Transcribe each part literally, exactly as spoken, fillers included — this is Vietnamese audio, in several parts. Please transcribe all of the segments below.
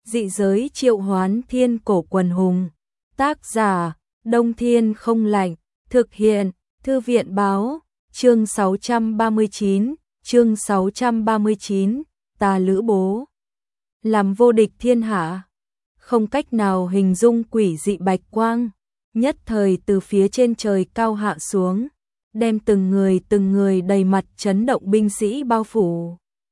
Dị giới triệu hoán thiên cổ quần hùng. Tác giả, Đông Thiên không lạnh. Thực hiện, Thư viện báo. Chương sáu trăm ba mươi chín, chương sáu trăm ba mươi chín, ta Lữ Bố. Làm vô địch thiên hạ. Không cách nào hình dung quỷ dị bạch quang, nhất thời từ phía trên trời cao hạ xuống, đem từng người từng người đầy mặt chấn động binh sĩ bao phủ.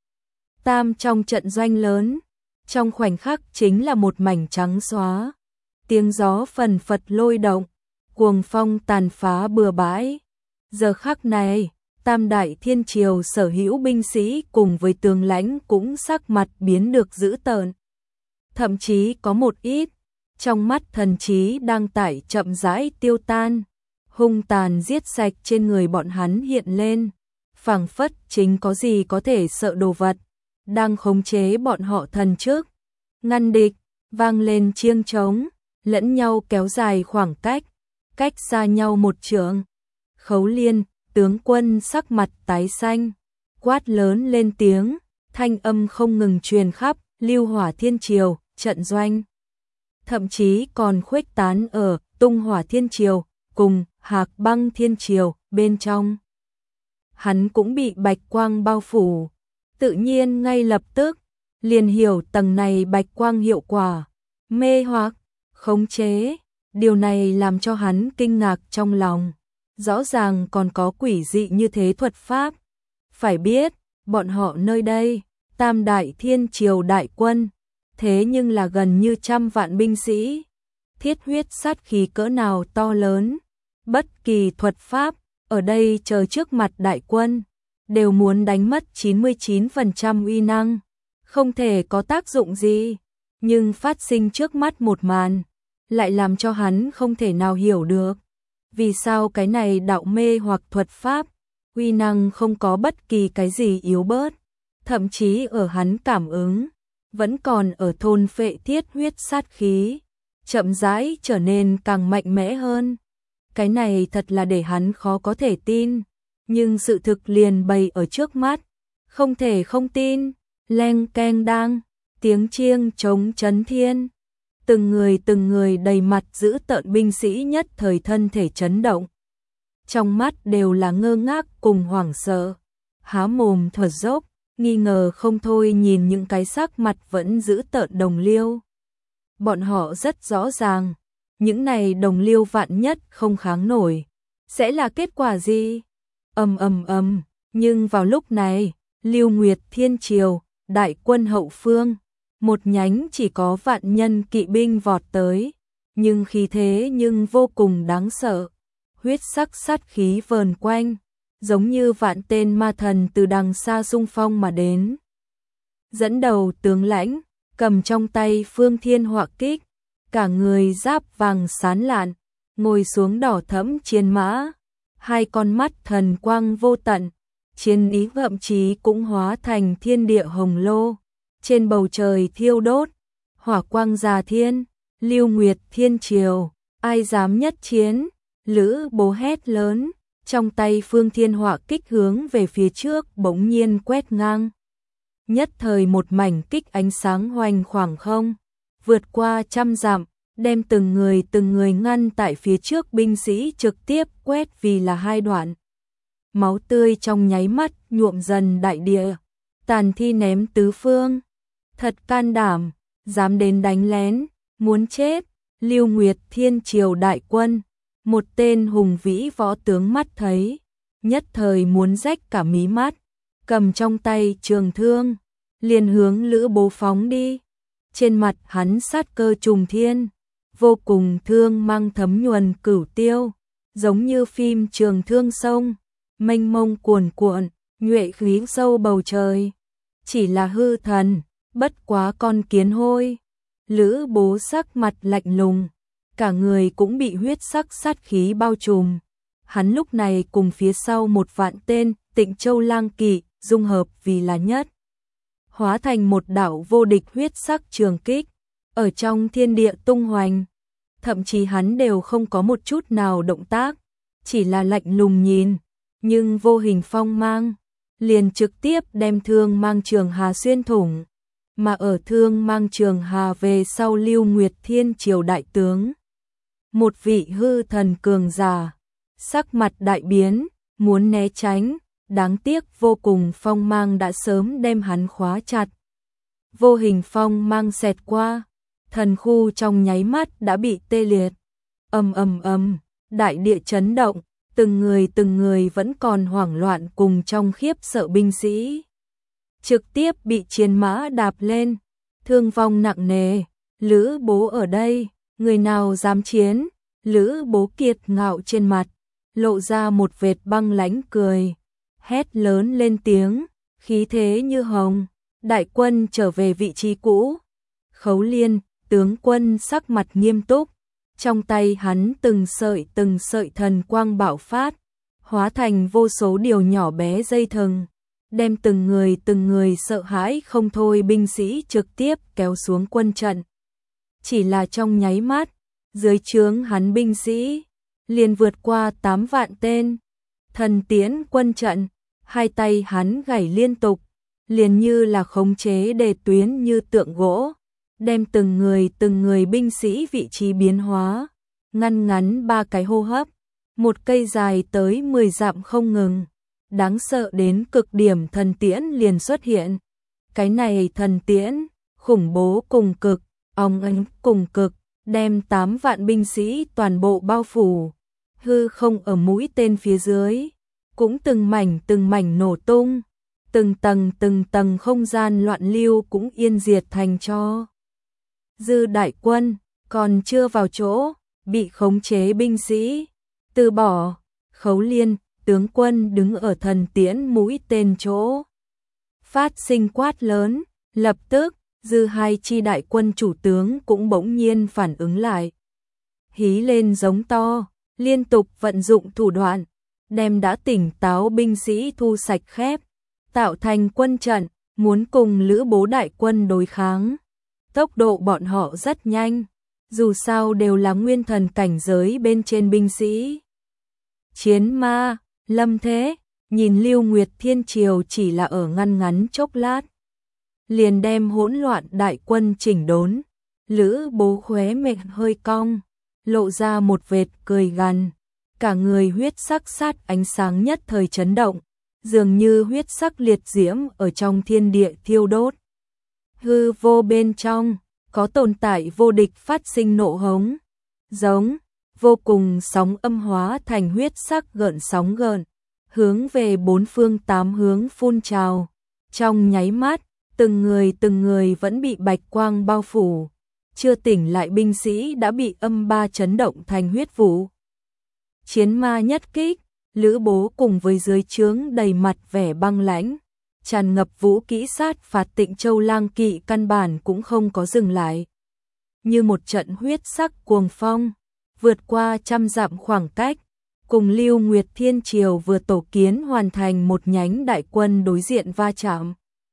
Tam trong trận doanh lớn, trong khoảnh khắc chính là một mảnh trắng xóa. Tiếng gió phần phật lôi động, cuồng phong tàn phá bừa bãi. Giờ khắc này, Tam Đại Thiên Triều sở hữu binh sĩ cùng với tướng lãnh cũng sắc mặt biến được dữ tợn. Thậm chí có một ít, trong mắt thần trí đang tải chậm rãi tiêu tan, hung tàn giết sạch trên người bọn hắn hiện lên, phảng phất chính có gì có thể sợ đồ vật, đang khống chế bọn họ thần trước. Ngăn địch, vang lên chiêng trống, lẫn nhau kéo dài khoảng cách, cách xa nhau một trượng. Khấu Liên, tướng quân sắc mặt tái xanh, quát lớn lên tiếng, thanh âm không ngừng truyền khắp Lưu Hỏa Thiên Triều, trận doanh. Thậm chí còn khuếch tán ở Tung Hỏa Thiên Triều, cùng Hạc Băng Thiên Triều, bên trong. Hắn cũng bị bạch quang bao phủ, tự nhiên ngay lập tức, liền hiểu tầng này bạch quang hiệu quả, mê hoặc, khống chế, điều này làm cho hắn kinh ngạc trong lòng. Rõ ràng còn có quỷ dị như thế thuật pháp. Phải biết, bọn họ nơi đây, Tam Đại Thiên Triều đại quân, thế nhưng là gần như trăm vạn binh sĩ. Thiết huyết sát khí cỡ nào to lớn, bất kỳ thuật pháp, ở đây chờ trước mặt đại quân, đều muốn đánh mất chín mươi chín phần trăm uy năng, không thể có tác dụng gì. Nhưng phát sinh trước mắt một màn, lại làm cho hắn không thể nào hiểu được. Vì sao cái này đạo mê hoặc thuật pháp, uy năng không có bất kỳ cái gì yếu bớt, thậm chí ở hắn cảm ứng, vẫn còn ở thôn phệ thiết huyết sát khí, chậm rãi trở nên càng mạnh mẽ hơn. Cái này thật là để hắn khó có thể tin, nhưng sự thực liền bày ở trước mắt, không thể không tin. Leng keng đang, tiếng chiêng trống chấn thiên. Từng người từng người đầy mặt dữ tợn binh sĩ nhất thời thân thể chấn động. Trong mắt đều là ngơ ngác cùng hoảng sợ, há mồm thở dốc, nghi ngờ không thôi nhìn những cái sắc mặt vẫn dữ tợn đồng liêu. Bọn họ rất rõ ràng, những này đồng liêu vạn nhất không kháng nổi, sẽ là kết quả gì? Ầm ầm ầm, nhưng vào lúc này, Lưu Nguyệt Thiên Triều, đại quân hậu phương, một nhánh chỉ có vạn nhân kỵ binh vọt tới, nhưng khí thế nhưng vô cùng đáng sợ. Huyết sắc sát khí vờn quanh, giống như vạn tên ma thần từ đằng xa xung phong mà đến. Dẫn đầu tướng lãnh, cầm trong tay Phương Thiên Họa Kích, cả người giáp vàng sán lạn, ngồi xuống đỏ thẫm chiến mã, hai con mắt thần quang vô tận, chiến ý thậm chí cũng hóa thành thiên địa hồng lô. Trên bầu trời thiêu đốt, hỏa quang già thiên, Lưu Nguyệt Thiên Triều, ai dám nhất chiến? Lữ Bố hét lớn, trong tay Phương Thiên Họa Kích hướng về phía trước bỗng nhiên quét ngang. Nhất thời một mảnh kích ánh sáng hoành khoảng không, vượt qua trăm dặm, đem từng người từng người ngăn tại phía trước binh sĩ trực tiếp quét vì là hai đoạn. Máu tươi trong nháy mắt nhuộm dần đại địa, tàn thi ném tứ phương. Thật can đảm, dám đến đánh lén, muốn chết. Lưu Nguyệt Thiên Triều đại quân, một tên hùng vĩ võ tướng mắt thấy, nhất thời muốn rách cả mí mắt, cầm trong tay trường thương, liền hướng Lữ Bố phóng đi. Trên mặt hắn sát cơ trùng thiên, vô cùng thương mang thấm nhuần cửu tiêu, giống như phim Trường Thương sông, mênh mông cuồn cuộn, nhuệ khí sâu bầu trời. Chỉ là hư thần, bất quá con kiến hôi. Lữ Bố sắc mặt lạnh lùng, cả người cũng bị huyết sắc sát khí bao trùm. Hắn lúc này cùng phía sau một vạn tên Tịnh Châu lang kỵ dung hợp vì là nhất, hóa thành một đạo vô địch huyết sắc trường kích, ở trong thiên địa tung hoành. Thậm chí hắn đều không có một chút nào động tác, chỉ là lạnh lùng nhìn, nhưng vô hình phong mang liền trực tiếp đem thương mang trường hà xuyên thủng. mà ở Thương Mang Trường Hà về sau Lưu Nguyệt Thiên Triều đại tướng. Một vị hư thần cường giả, sắc mặt đại biến, muốn né tránh, đáng tiếc vô cùng phong mang đã sớm đem hắn khóa chặt. Vô hình phong mang xẹt qua, thần khu trong nháy mắt đã bị tê liệt. Ầm ầm ầm, đại địa chấn động, từng người từng người vẫn còn hoảng loạn cùng trong khiếp sợ binh sĩ. Trực tiếp bị chiến mã đạp lên, thương vong nặng nề. Lữ Bố ở đây, người nào dám chiến? Lữ Bố kiệt ngạo trên mặt, lộ ra một vệt băng lãnh cười, hét lớn lên tiếng, khí thế như hồng, đại quân trở về vị trí cũ. Khấu Liên, tướng quân sắc mặt nghiêm túc, trong tay hắn từng sợi từng sợi thần quang bạo phát, hóa thành vô số điều nhỏ bé dây thừng, đem từng người từng người sợ hãi không thôi binh sĩ trực tiếp kéo xuống quân trận. Chỉ là trong nháy mắt, dưới trướng hắn binh sĩ liền vượt qua tám vạn tên. Thần tiễn quân trận, hai tay hắn gảy liên tục, liền như là khống chế đề tuyến như tượng gỗ, đem từng người từng người binh sĩ vị trí biến hóa, ngăn ngắn ba cái hô hấp, một cây dài tới mười dặm không ngừng. Đáng sợ đến cực điểm thần tiễn liền xuất hiện. Cái này thần tiễn, khủng bố cùng cực, ong ánh cùng cực, đem tám vạn binh sĩ toàn bộ bao phủ. Hư không ở mũi tên phía dưới, cũng từng mảnh từng mảnh nổ tung, từng tầng từng tầng không gian loạn lưu cũng yên diệt thành tro. Dư đại quân, còn chưa vào chỗ, bị khống chế binh sĩ, từ bỏ. Khấu Liên, tướng quân đứng ở thần tiễn mũi tên chỗ. Phát sinh quát lớn, lập tức, dư hai chi đại quân chủ tướng cũng bỗng nhiên phản ứng lại. Hí lên giống to, liên tục vận dụng thủ đoạn, đem đã tỉnh táo binh sĩ thu sạch khép, tạo thành quân trận, muốn cùng Lữ Bố đại quân đối kháng. Tốc độ bọn họ rất nhanh, dù sao đều là nguyên thần cảnh giới bên trên binh sĩ. Chiến ma, lâm thế, nhìn Lưu Nguyệt Thiên Triều chỉ là ở ngăn ngắn chốc lát, liền đem hỗn loạn đại quân chỉnh đốn. Lữ Bố khóe miệng hơi cong, lộ ra một vệt cười gằn, cả người huyết sắc sát ánh sáng nhất thời chấn động, dường như huyết sắc liệt diễm ở trong thiên địa thiêu đốt. Hư vô bên trong, có tồn tại vô địch phát sinh nộ hống, giống, vô cùng sóng âm hóa thành huyết sắc gợn sóng gợn, hướng về bốn phương tám hướng phun trào. Trong nháy mắt, từng người từng người vẫn bị bạch quang bao phủ, chưa tỉnh lại binh sĩ đã bị âm ba chấn động thành huyết vụ. Chiến ma nhất kích, Lữ Bố cùng với dưới trướng đầy mặt vẻ băng lãnh, tràn ngập vũ kỹ sát phạt Tịnh Châu Lang Kỵ căn bản cũng không có dừng lại. Như một trận huyết sắc cuồng phong, vượt qua trăm dặm khoảng cách, cùng Lưu Nguyệt Thiên Triều vừa tổ kiến hoàn thành một nhánh đại quân đối diện va chạm.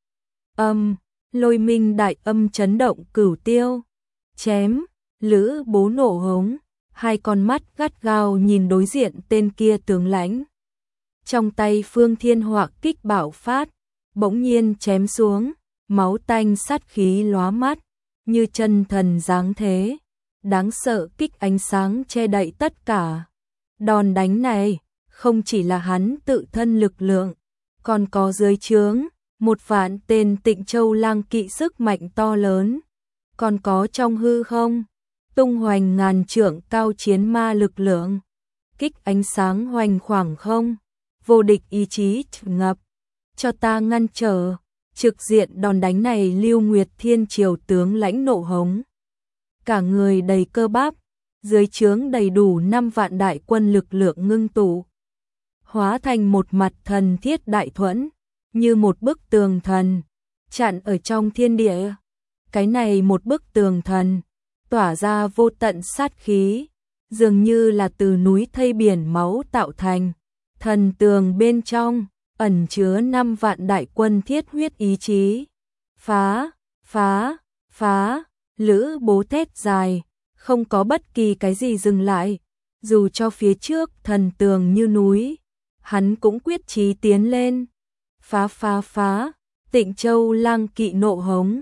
Âm, lôi minh đại âm chấn động cửu tiêu, chém, Lữ Bố nổ hống, hai con mắt gắt gao nhìn đối diện tên kia tướng lãnh. Trong tay Phương Thiên Họa kích bạo phát, bỗng nhiên chém xuống, máu tanh sát khí lóa mắt, như chân thần giáng thế, đáng sợ kích ánh sáng che đậy tất cả. Đòn đánh này, không chỉ là hắn tự thân lực lượng, còn có dưới trướng, một vạn tên Tịnh Châu Lang Kỵ sức mạnh to lớn, còn có trong hư không, tung hoành ngàn trượng cao chiến ma lực lượng, kích ánh sáng hoành khoảng không, vô địch ý chí ngập, cho ta ngăn trở. Trực diện đòn đánh này Lưu Nguyệt Thiên Triều tướng lãnh nộ hống, cả người đầy cơ bắp, dưới trướng đầy đủ năm vạn đại quân lực lượng ngưng tụ, hóa thành một mặt thần thiết đại thuẫn, như một bức tường thần, chặn ở trong thiên địa. Cái này một bức tường thần, tỏa ra vô tận sát khí, dường như là từ núi thây biển máu tạo thành, thần tường bên trong ẩn chứa năm vạn đại quân thiết huyết ý chí. Phá, phá, phá, Lữ Bố thét dài, không có bất kỳ cái gì dừng lại, dù cho phía trước thần tường như núi, hắn cũng quyết chí tiến lên. Phá phá phá, Tịnh Châu Lang Kỵ nộ hống,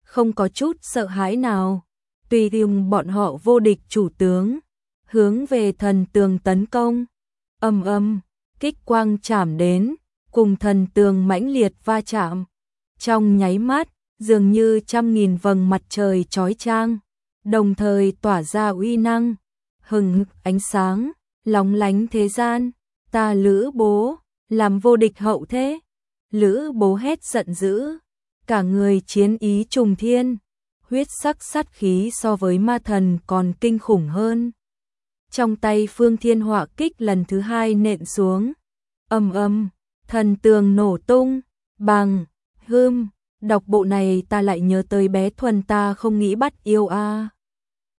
không có chút sợ hãi nào. Tùy dùng bọn họ vô địch chủ tướng, hướng về thần tường tấn công. Ầm ầm, kích quang chạm đến, cùng thần tường mãnh liệt va chạm. Trong nháy mắt, dường như trăm nghìn vầng mặt trời chói chang, đồng thời tỏa ra uy năng, hừng hực ánh sáng, lóng lánh thế gian. Ta Lữ Bố, làm vô địch hậu thế. Lữ Bố hét giận dữ, cả người chiến ý trùng thiên, huyết sắc sát khí so với ma thần còn kinh khủng hơn. Trong tay Phương Thiên Họa kích lần thứ hai nện xuống. Ầm ầm, thần tường nổ tung, bằng, hươm, đọc bộ này ta lại nhớ tới bé Thuần ta không nghĩ bắt yêu a.